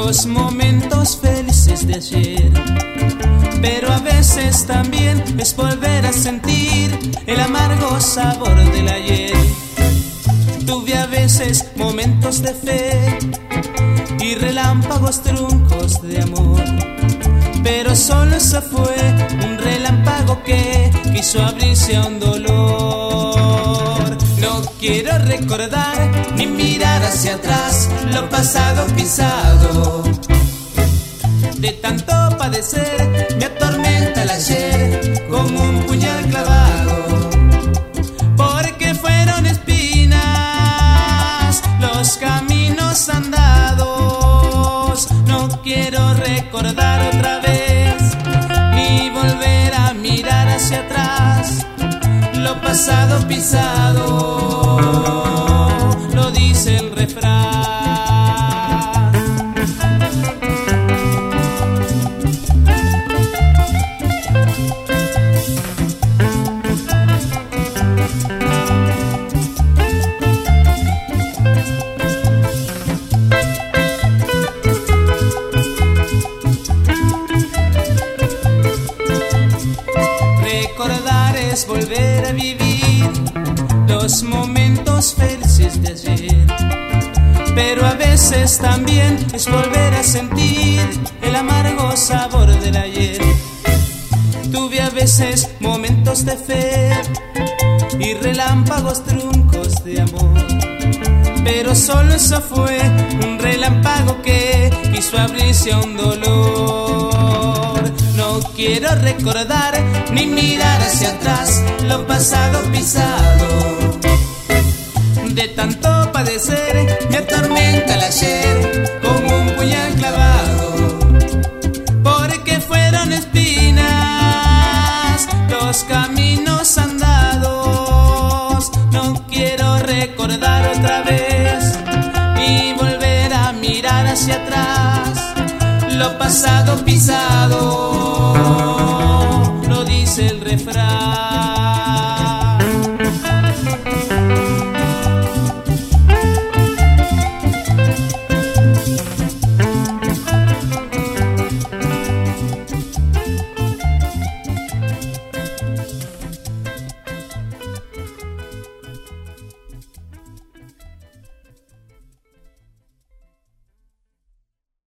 los momentos felices de ayer. Pero a veces también es volver a sentir el amargo sabor del ayer. Tuve a veces momentos de fe y relámpagos truncos de amor, pero solo eso fue un relámpago que quiso abrirse a un dolor. No quiero recordar ni mirar hacia atrás lo pasado pisado. De tanto padecer me atormenta el ayer como un puñal clavado, porque fueron espinas los caminos andados. No quiero recordar otra vez ni volver a mirar hacia atrás lo pasado pisado, lo dice el refrán. Recordar es volver a vivir los momentos felices de ayer, pero a veces también es volver a sentir el amargo sabor del ayer. Tuve a veces momentos de fe y relámpagos truncos de amor, pero solo eso fue un relámpago que quiso abrirse a un dolor. No quiero recordar ni mirar hacia atrás lo pasado pisado. De tanto padecer me atormenta el ayer como un puñal clavado, porque fueron espinas los caminos andados. No quiero recordar otra vez ni volver a mirar hacia atrás lo pasado pisado.